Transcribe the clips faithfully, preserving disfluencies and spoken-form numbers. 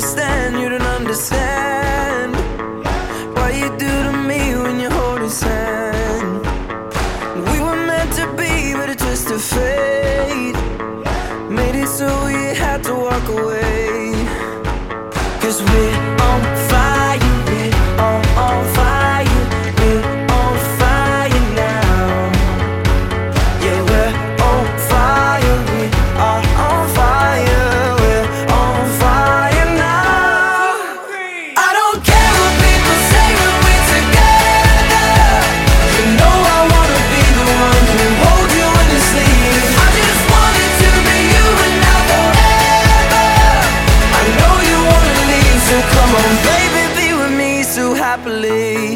understand, you don't understand what you do to me when you hold his hand. We were meant to be, but it just a fate made it so we had to walk away. Cause we're on fire, we're on, on fire, we're on fire now. Yeah, we're on fire, we are on fire, we're on fire now. I don't care what people say when we're together. You know I wanna be the one who holds you in his sleep. I just want it to be you and now forever. I know you wanna leave, so come on baby, be with me so happily.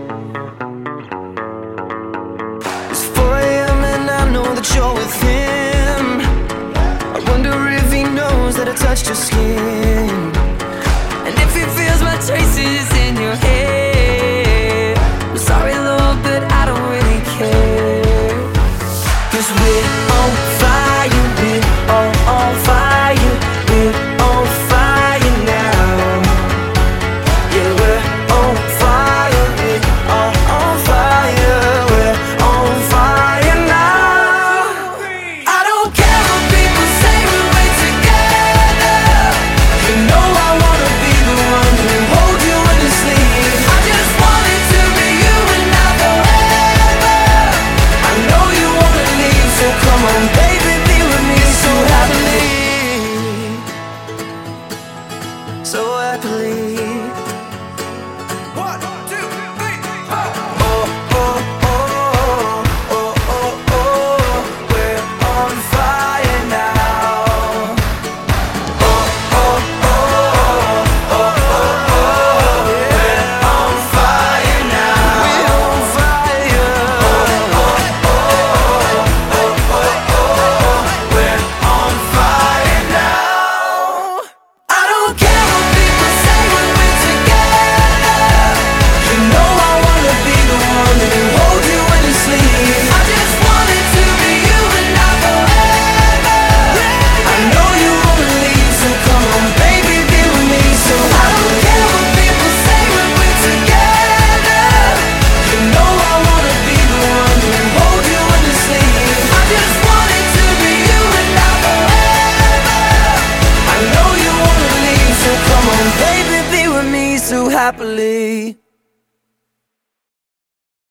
It's four a m and I know that you're with him. I wonder if he knows that I touched your skin, and if he feels my traces in your hair. I'm sorry Lord, but I don't really care. Cause we're on fire.